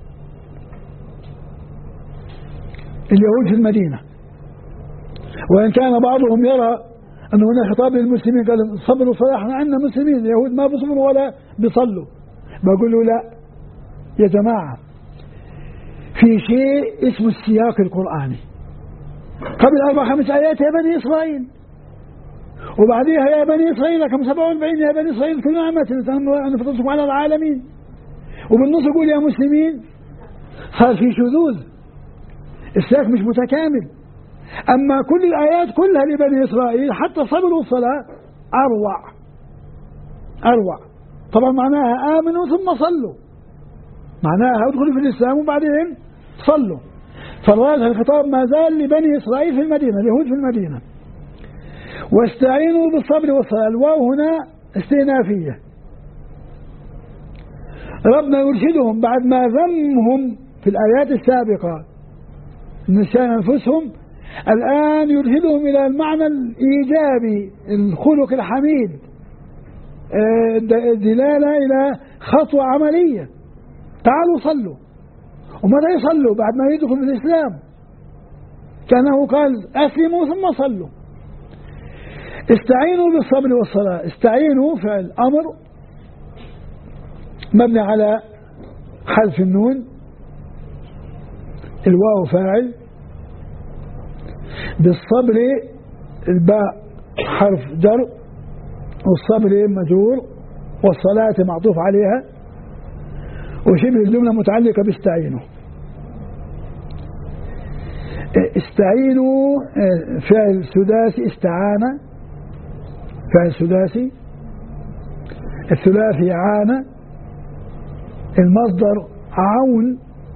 اليهود في المدينة. وإن كان بعضهم يرى أن هنا خطاب للمسلمين، قال الصبر والصلاة، احنا عندنا مسلمين، اليهود ما بيصبروا ولا بيصلوا. بقول له لا يا جماعة، في شيء اسمه السياق القرآني. قبل 4-5 آيات يا بني إسرائيل، وبعديها يا بني إسرائيل كم 47 يا بني إسرائيل كل نعمة أنا فضلتكم على العالمين، وبالنص يقول يا مسلمين. صار في شذوذ، السياق مش متكامل. أما كل الآيات كلها لبني إسرائيل، حتى الصبر والصلاة أروع أروع. طبعا معناها آمنوا ثم صلوا، معناها ادخلوا في الإسلام وبعدين صلوا. فالراجح الخطاب ما زال لبني إسرائيل في المدينة، اليهود في المدينة. واستعينوا بالصبر والصلاة، الواو هنا استئنافية. ربنا يرشدهم بعد ما ذمهم في الآيات السابقة نسيان أنفسهم، الآن يرشدهم إلى المعنى الإيجابي، الخلق الحميد، الدلالة إلى خطوة عملية. تعالوا صلوا. ومتى يصلوا؟ بعد ما يدخلوا في الإسلام، كأنه قال أسلموا ثم صلوا. استعينوا بالصبر والصلاة. استعينوا فعل أمر مبني على حذف النون، الواو فاعل، بالصبر الباء حرف جر، والصبر مجرور، والصلاة معطوف عليها، وشبه الجملة متعلقة باستعينوا. استعينوا فعل سداسي، استعانة فعل سداسي، الثلاثي عانى، المصدر عون،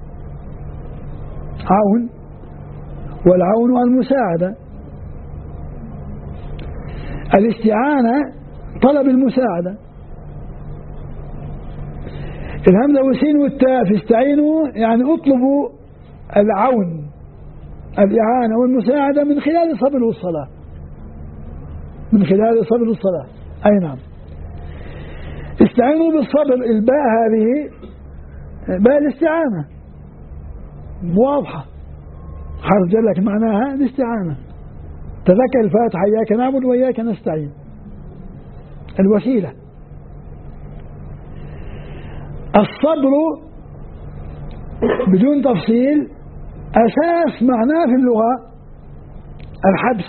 عون، والعون المساعدة. الاستعانة طلب المساعدة. الهمزة والسين والتاء في استعينوا يعني اطلبوا العون، الإعانة والمساعدة من خلال الصبر والصلاة، من خلال الصبر والصلاة. أي نعم. استعينوا بالصبر، الباء هذه باء الاستعانة واضحة، حرف جر لك معناها الاستعانة. تذكر الفاتحة إياك نعبد وإياك نستعين، الوسيلة. الصبر بدون تفصيل أساس معناه في اللغة الحبس،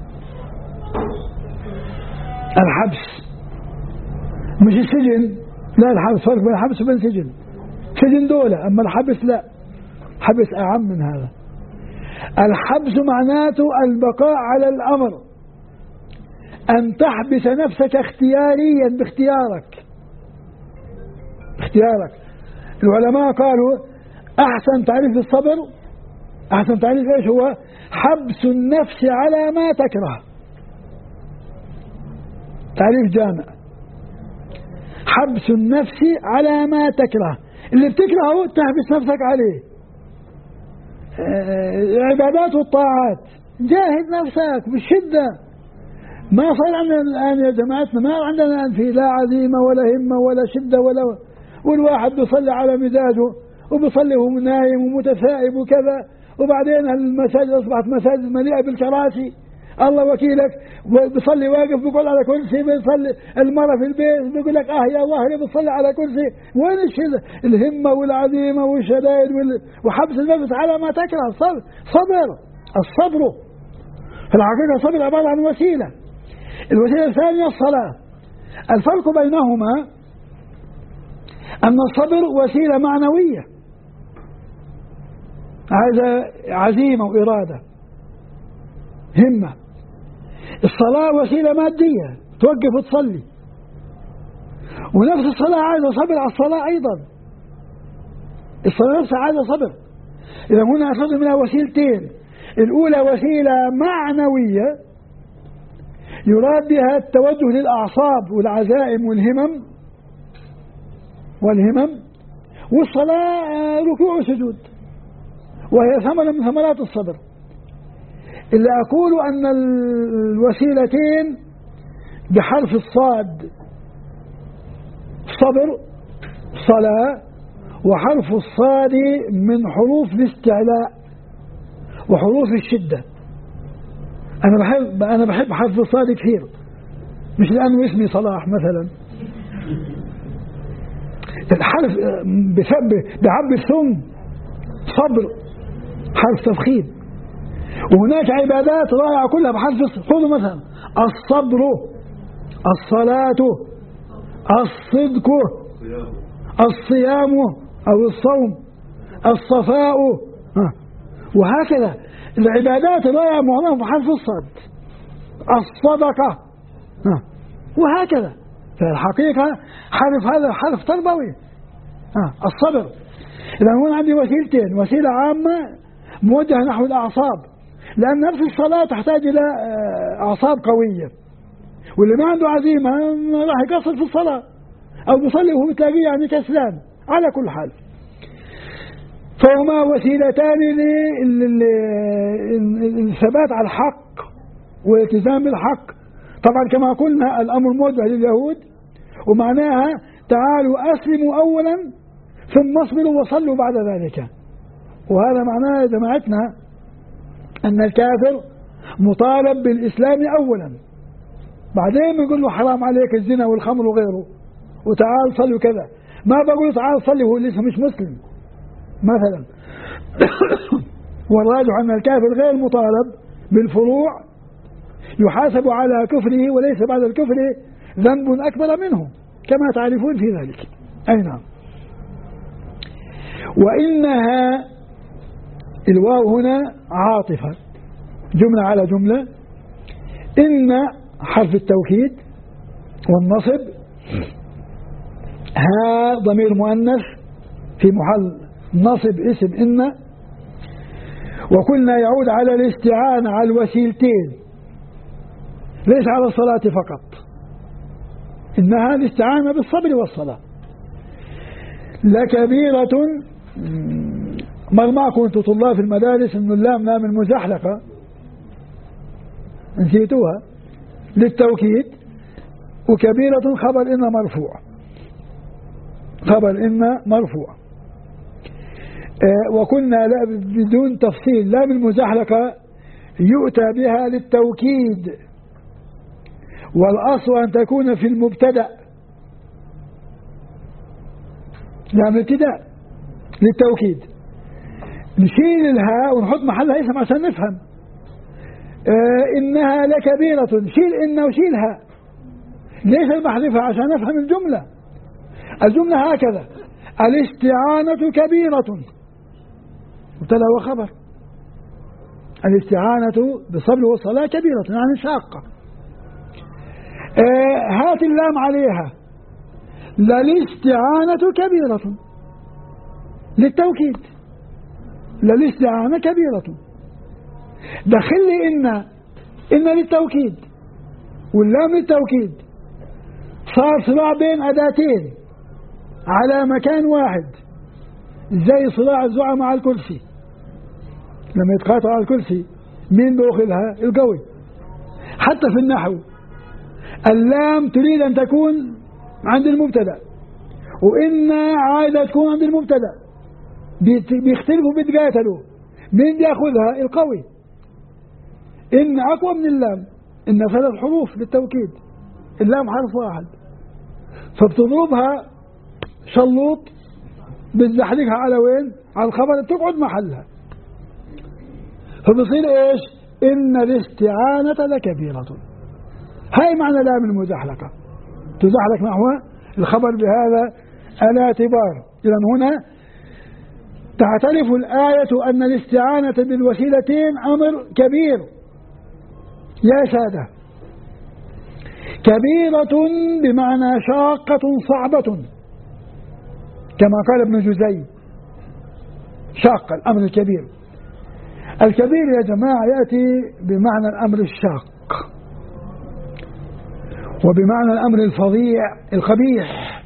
الحبس مش السجن، لا الحبس فرق بين الحبس وبين سجن. سجن دولة، أما الحبس لا، حبس أعم من هذا. الحبس معناته البقاء على الأمر، أن تحبس نفسك اختياريا باختيارك. العلماء قالوا أحسن تعريف الصبر، أحسن تعريف إيش هو؟ حبس النفس على ما تكره. تعريف جامع. حبس النفس على ما تكره، اللي بتكرهه تحبس نفسك عليه. العبادات والطاعات جاهد نفسك بالشدة. ما صار عندنا الآن يا جماعتنا، ما عندنا الآن في لا عزيمة ولا همة ولا شدة والواحد بيصلي على مزاجه وبيصلي وهو نايم ومتثائب وكذا، وبعدين المساجد أصبحت مساجد مليئة بالكراسي. الله وكيلك بيصلي واقف بيقول على كرسي، بيصلي المرة في البيت بيقول لك يا ظهري بتصلي على كرسي. وين الهمة والعزيمة والشدائد وحبس النفس على ما تكره؟ صبر. الصبر في الحقيقة الصبر عبارة عن وسيلة. الوسيلة الثانية الصلاة. الفرق بينهما أن الصبر وسيلة معنوية، هذا عزيمة وإرادة همة. الصلاة وسيلة مادية، توقف وتصلي. ونفس الصلاة عايزة صبر على الصلاة أيضا. الصلاة نفسها عايزة صبر. إذا هنا أخذ منها وسيلتين. الأولى وسيلة معنوية يراد بها التوجه للأعصاب والعزائم والهمم، والصلاة ركوع وسجود، وهي ثمرة من ثمرات الصبر. اللي أقول أن الوسيلتين بحرف الصاد صبر صلاة، وحرف الصاد من حروف الاستعلاء وحروف الشدة. أنا بحب حرف الصاد كثير، مش لأنه اسمي صلاح مثلا. الحرف بحب الثم صبر، حرف تفخيم. وهناك عبادات رائعة كلها بحرف الصاد. خذوا مثلا الصبر، الصلاة، الصدق، الصيام أو الصوم، الصفاء، وهكذا العبادات الرائعة معظمها بحرف الصاد. الصدقة وهكذا. فالحقيقة هذا حرف تربوي. الصبر. إذا هون عندي وسيلتين، وسيلة عامة موجهة نحو الأعصاب، لأن نفس الصلاة تحتاج إلى أعصاب قوية، واللي ما عنده عزيمة راح يقصر في الصلاة أو بيصلي وهو تلاقيه يعني كسلان. على كل حال فهما وسيلتان للثبات على الحق والالتزام بالحق. طبعا كما قلنا الأمر موجه لليهود، ومعناها تعالوا أسلموا أولا ثم اصبروا وصلوا بعد ذلك. وهذا معناه يا جماعتنا أن الكافر مطالب بالإسلام أولا، بعدين بيقول له حرام عليك الزنا والخمر وغيره وتعال صلي وكذا. ما بقول تعال صلي وهو لسه مش مسلم مثلا. والراجح أن الكافر غير مطالب بالفروع، يحاسب على كفره وليس بعد الكفر ذنب أكبر منه كما تعرفون في ذلك. أي نعم. وإنها الواو هنا عاطفة، جملة على جملة. إن حرف التوكيد والنصب، ها ضمير مؤنث في محل نصب اسم إن، وكلنا يعود على الاستعانة على الوسيلتين ليس على الصلاة فقط. إنها الاستعانة بالصبر والصلاة. لكبيرة، ما كنتوا طلاب في المدارس إنه اللام لام المزحلقة نسيتوها للتوكيد، وكبيرة خبر إن مرفوع، خبر إن مرفوع. وكنا لا بدون تفصيل لام المزحلقة يؤتى بها للتوكيد، والأصل أن تكون في المبتدأ، لام الابتداء للتوكيد. نشيل الهاء ونحط محلها اسم عشان نفهم. إنها لكبيرة، شيل إن وشيلها، ليش المحذفة؟ عشان نفهم الجملة. الجملة هكذا: الاستعانة كبيرة، مبتدأ وخبر. الاستعانة بالصبر والصلاة كبيرة يعني شاقة. هات اللام عليها، للاستعانة كبيرة للتوكيد، للاستعانة كبيرة. دخل لي إن للتوكيد واللام للتوكيد، صار صراع بين أداتين على مكان واحد، زي صراع الزعماء مع الكرسي. لما يتقاطعوا على الكرسي مين بيأخذها؟ القوي. حتى في النحو اللام تريد أن تكون عند المبتدأ، وإن عايزة تكون عند المبتدأ، بيختلفوا بيتقاتلوا مين بياخذها؟ القوي. إن أقوى من اللام، إن 3 حروف للتوكيد، اللام حرف واحد، فبتضربها شلوط بتزحلقها على وين؟ على الخبر، تقعد محلها. فبصير ايش؟ إن الاستعانة لكبيرة. هاي معنى لام المزحلقة، تزحلق نحو الخبر بهذا الاعتبار. إذا هنا تعترف الآية أن الاستعانة بالوسيلتين أمر كبير يا سادة. كبيرة بمعنى شاقة صعبة، كما قال ابن جزي، شاق الأمر الكبير. الكبير يا جماعة يأتي بمعنى الأمر الشاق، وبمعنى الأمر الفظيع القبيح،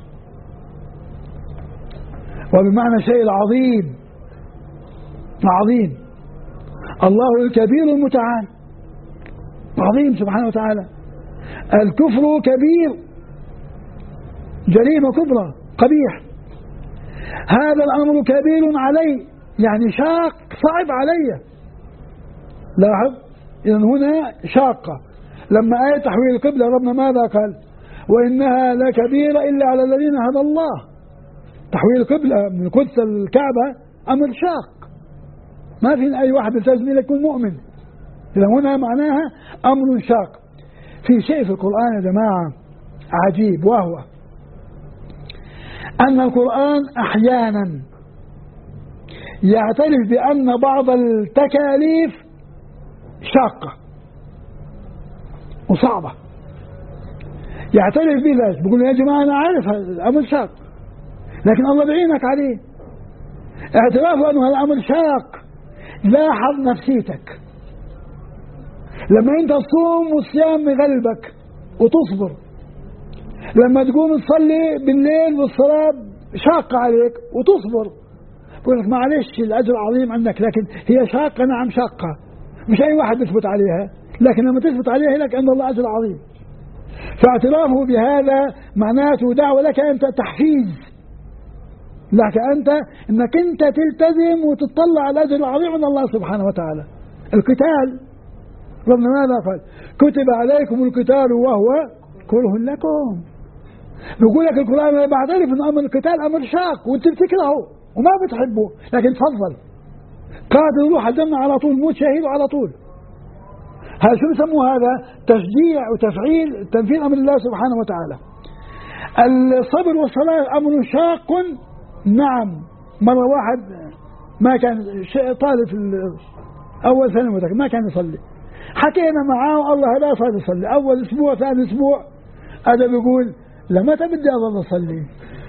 وبمعنى الشيء العظيم عظيم. الله الكبير المتعال، عظيم سبحانه وتعالى. الكفر كبير، جريمة كبرى، قبيح. هذا الأمر كبير علي، يعني شاق، صعب علي. لاحظ، إذن هنا شاقة. لما آية تحويل القبلة ربنا ماذا قال؟ وإنها لكبيرة إلا على الذين هدى الله. تحويل القبلة من القدس الكعبة أمر شاق، ما في أي واحد يلتزم يكون مؤمن. إذا هنا معناها أمر شاق. في شيء في القرآن يا جماعة عجيب، وهو أن القرآن أحيانا يعترف بأن بعض التكاليف شاقة وصعبة، يعترف بذلك، بيقول يا جماعة أنا عارف الأمر شاق لكن الله بعينك عليه. اعتراف أنه الأمر شاق، لاحظ نفسيتك لما أنت تصوم والصيام مغلبك وتصبر، لما تقوم تصلي بالليل والصلاة شاقة عليك وتصبر، يقول لك معلش الأجر عظيم عندك، لكن هي شاقة، نعم شاقة، مش أي واحد يثبت عليها، لكن لما تثبت عليها لك أن الله أجر عظيم. فاعترافه بهذا معناته دعوة لك أنت، تحفيز لك أنت أنك أنت تلتزم وتطلع على الأجر العظيم من الله سبحانه وتعالى. القتال ربنا ماذا قال؟ كتب عليكم القتال وهو كره لكم. بيقول لك القرآن أنا بعترف أن أمر القتال أمر شاق وأنت بتكرهه وما بتحبه، لكن تفضل قادر يروح الجنة على طول، موت شهيد على طول. هذا شو بسموه؟ هذا تشجيع وتفعيل تنفيذ أمر الله سبحانه وتعالى. الصبر والصلاة أمر شاق، نعم. مرة واحد ما كان طالب في أول سنة ما كان يصلي، حكينا معاه الله لا صار يصلي. أول أسبوع ثاني أسبوع هذا بيقول لما تبدي أظل أصلي،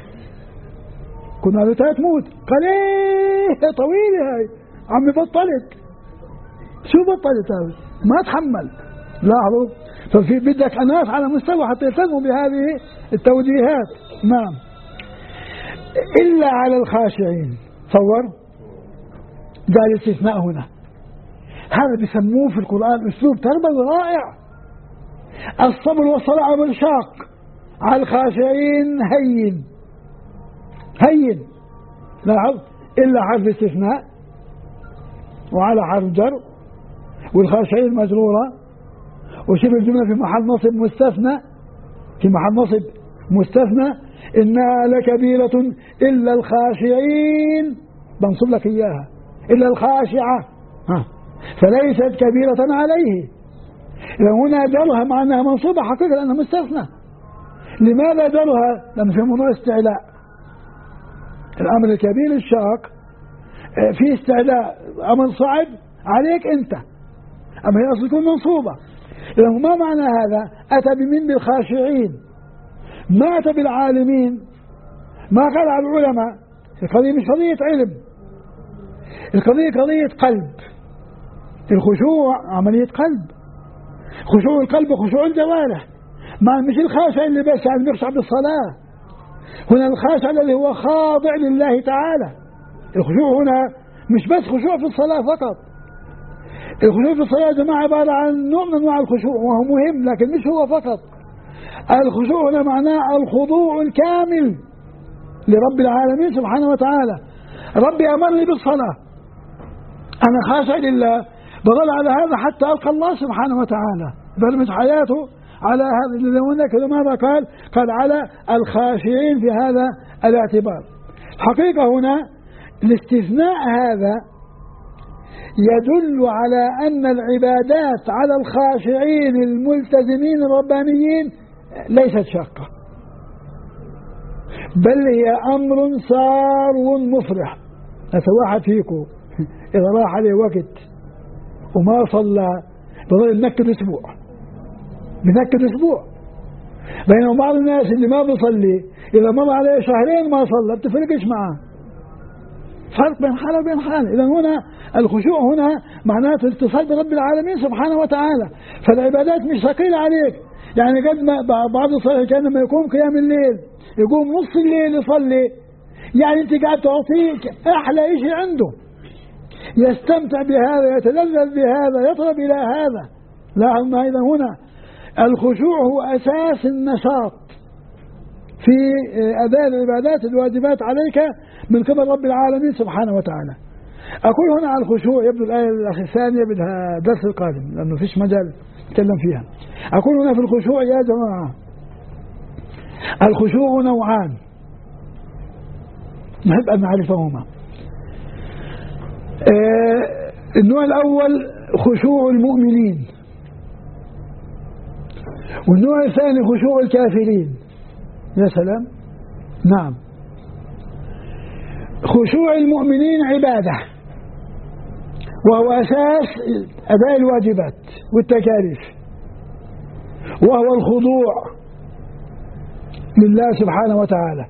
كنا له 3 موت. قال إيه طويلة هاي عمي، بطلت. شو بطلت هاي؟ ما تحمل. لاحظوا، ففي بدك ناس على مستوى حتى يلتزموا بهذه التوجيهات. نعم. إلا على الخاشعين. تصور قال الاستثناء هنا، هذا بيسموه في القرآن أسلوب تربوي رائع. الصبر والصلاة أمر شاق، على الخاشعين هين. هين، لاحظ، إلا حرف استثناء وعلى حرف جر، والخاشعين مجرورة، وشبه الجملة في محل نصب مستثنى، في محل نصب مستثنى. إنها لكبيرة إلا الخاشعين، بنصب لك إياها، إلا الخاشعة، فليست كبيرة عليه. إذا هنا جرها مع أنها منصوبة حقيقة لأنها مستثنى. لماذا جرها؟ لأن في موضوع استعلاء، الأمر الكبير الشاق في استعلاء، أمر صعب عليك أنت، أما هي أصل تكون منصوبة. إذا ما معنى هذا؟ أتى بمن؟ بالخاشعين، ما أتى بالعالمين، ما قال على العلماء. القضية مش قضية علم، القضية قضية قلب. الخشوع عملية قلب، خشوع القلب وخشوع الجوارح، ما مش الخاشع اللي بس يعني بيخشع بالصلاة. هنا الخاشع الذي هو خاضع لله تعالى. الخشوع هنا مش بس خشوع في الصلاة فقط. الخشوع في الصلاة يا جماعة عبارة عن نوع من أنواع الخشوع وهو مهم، لكن مش هو فقط. الخشوع هنا معناه الخضوع الكامل لرب العالمين سبحانه وتعالى. ربي أمرني بالصلاة، أنا خاشع لله، بظل على هذا حتى ألقى الله سبحانه وتعالى، برمج حياته على هذا. لذلك ماذا قال على الخاشعين في هذا الاعتبار. الحقيقة هنا الاستثناء هذا يدل على أن العبادات على الخاشعين الملتزمين الربانيين ليست شاقة، بل هي أمر سار مفرح. واحد فيكم إذا راح عليه وقت وما صلى بظل ينكد أسبوع، بينما بعض الناس اللي ما بيصلي إذا مر عليه شهرين ما صلى بتفرقش معه، فرق بين حالة وبين حالة. إذا هنا الخشوع هنا معناته الاتصال برب العالمين سبحانه وتعالى. فالعبادات مش ثقيلة عليك، يعني قد ما بعض الصالحين كان لما يقوم قيام الليل يقوم نص الليل يصلي، يعني انت قاعد تعطيك احلى شيء عنده، يستمتع بهذا، يتلذذ بهذا، يطلب الى هذا. لاحظنا اذا هنا الخشوع هو اساس النشاط في اداء العبادات الواجبات عليك من قبل رب العالمين سبحانه وتعالى. اقول هنا على الخشوع، يبدو الايه الثانيه بدها درس القادم لانه فيش مجال نتكلم فيها. اقول هنا في الخشوع يا جماعه، الخشوع نوعان نحب أن نعرفهما. النوع الأول خشوع المؤمنين، والنوع الثاني خشوع الكافرين. يا سلام، نعم. خشوع المؤمنين عبادة، وهو أساس أداء الواجبات والتكاليف، وهو الخضوع لله سبحانه وتعالى.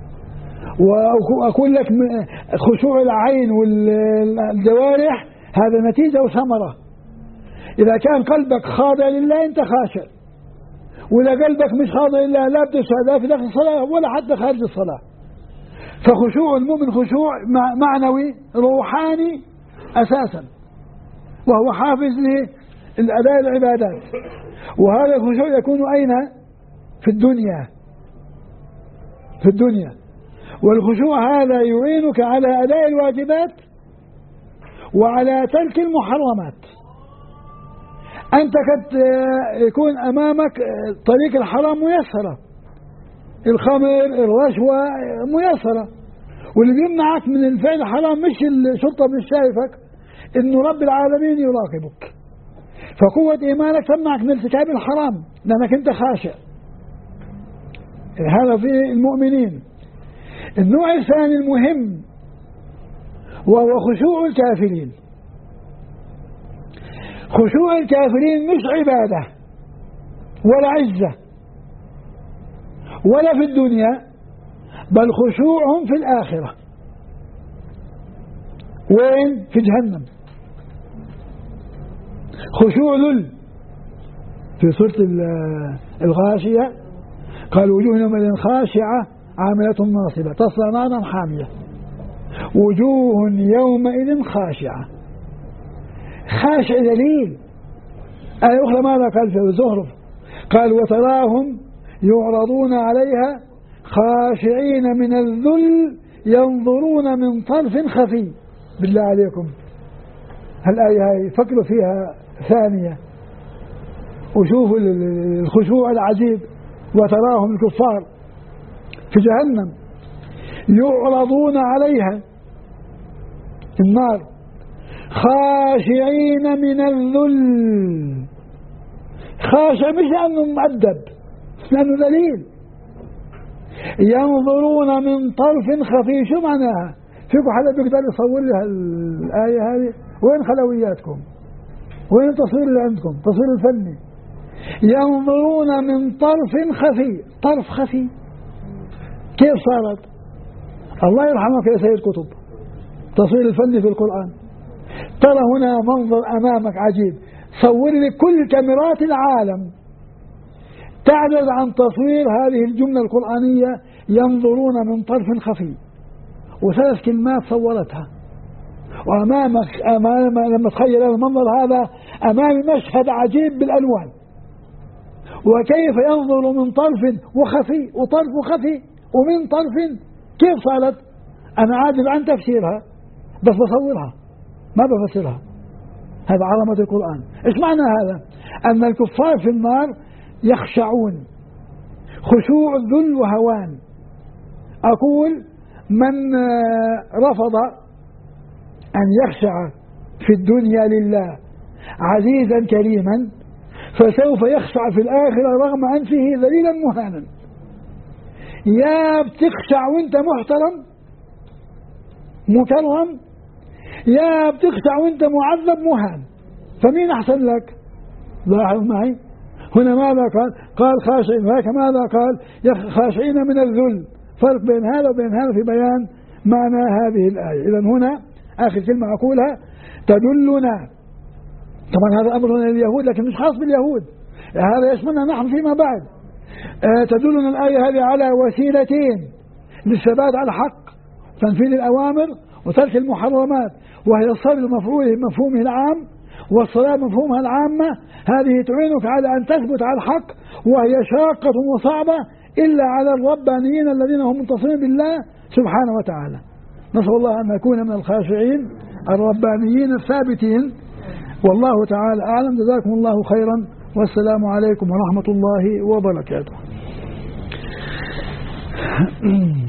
وأقول لك خشوع العين والجوارح هذا نتيجة وثمرة. إذا كان قلبك خاضع لله أنت خاشع، وإذا قلبك مش خاضع لله لا بتشهد لا في داخل الصلاة ولا حتى خارج الصلاة. فخشوع المؤمن خشوع معنوي روحاني أساسا، وهو حافز للأداء العبادات. وهذا الخشوع يكون أين؟ في الدنيا. والخشوع هذا يعينك على أداء الواجبات وعلى ترك المحرمات. أنت قد يكون أمامك طريق الحرام ميسرة، الخمر، الرشوة ميسرة، واللي بيمنعك من الفعل الحرام مش الشرطة مش شايفك، إنه رب العالمين يراقبك. فقوة إيمانك تمنعك من ارتكاب الحرام لأنك أنت خاشع. هذا في المؤمنين. النوع الثاني المهم وهو خشوع الكافرين. خشوع الكافرين مش عبادة ولا عزة ولا في الدنيا، بل خشوعهم في الآخرة. وين؟ في جهنم. خشوع ذل في سورة الغاشية قال وجوه يومئذ خاشعة عاملة ناصبة تصلى نارا حامية. وجوه يومئذ خاشعة، خاشع ذليل. آية أخرى ماذا قال في الزخرف؟ قال وتراهم يعرضون عليها خاشعين من الذل ينظرون من طرف خفي. بالله عليكم هالآية هاي فكروا فيها ثانية وشوفوا الخشوع العجيب. وتراهم الكفار في جهنم يعرضون عليها النار خاشعين من الذل. خاشع مش لأنه مؤدب، لأنه ذليل. ينظرون من طرف خفي. شو معناها؟ فيكم حدا بيقدر يصور لي الآية هذه؟ وين خلوياتكم؟ وين التصوير اللي عندكم؟ التصوير الفني. ينظرون من طرف خفي. طرف خفي كيف صارت؟ الله يرحمك يا سيد قطب، التصوير الفني في القرآن. ترى هنا منظر أمامك عجيب، صور لي كل كاميرات العالم تعجز عن تصوير هذه الجملة القرآنية ينظرون من طرف خفي، وثلاث كلمات صورتها. وأمامك لما تخيل المنظر هذا أمامي مشهد عجيب بالألوان، وكيف ينظر من طرف وخفي وطرف وخفي ومن طرف. كيف صارت؟ أنا عاجز عن تفسيرها، بس بصورها ما بفسرها. هذا عظمة القرآن. إيش معنى هذا؟ أن الكفار في النار يخشعون خشوع ذل وهوان. أقول من رفض أن يخشع في الدنيا لله عزيزا كريما فسوف يخشع في الآخرة رغم أنفه ذليلا مهانا. يا بتخشع وانت محترم مكرم، يا بتخشع وانت معذب مهان، فمين أحسن لك؟ لاحظ معي هنا ماذا قال خاشعين، وهيك ماذا قال خاشعين من الذل. فرق بين هذا وبين هذا في بيان معنى هذه الآية. إذن هنا آخر كلمة أقولها تدلنا، طبعا هذا أمر لليهود لكن مش خاص باليهود، هذا يشملنا نحن فيما بعد. تدلنا الآية هذه على وسيلتين للثبات على الحق، تنفيذ الأوامر وترك المحرمات، وهي الصبر المفروض بمفهومه العام والصلاة مفهومها العامة. هذه تعينك على أن تثبت على الحق، وهي شاقة وصعبة إلا على الربانيين الذين هم متصلين بالله سبحانه وتعالى. نسأل الله أن نكون من الخاشعين الربانيين الثابتين، والله تعالى أعلم. جزاكم الله خيرا، والسلام عليكم ورحمة الله وبركاته.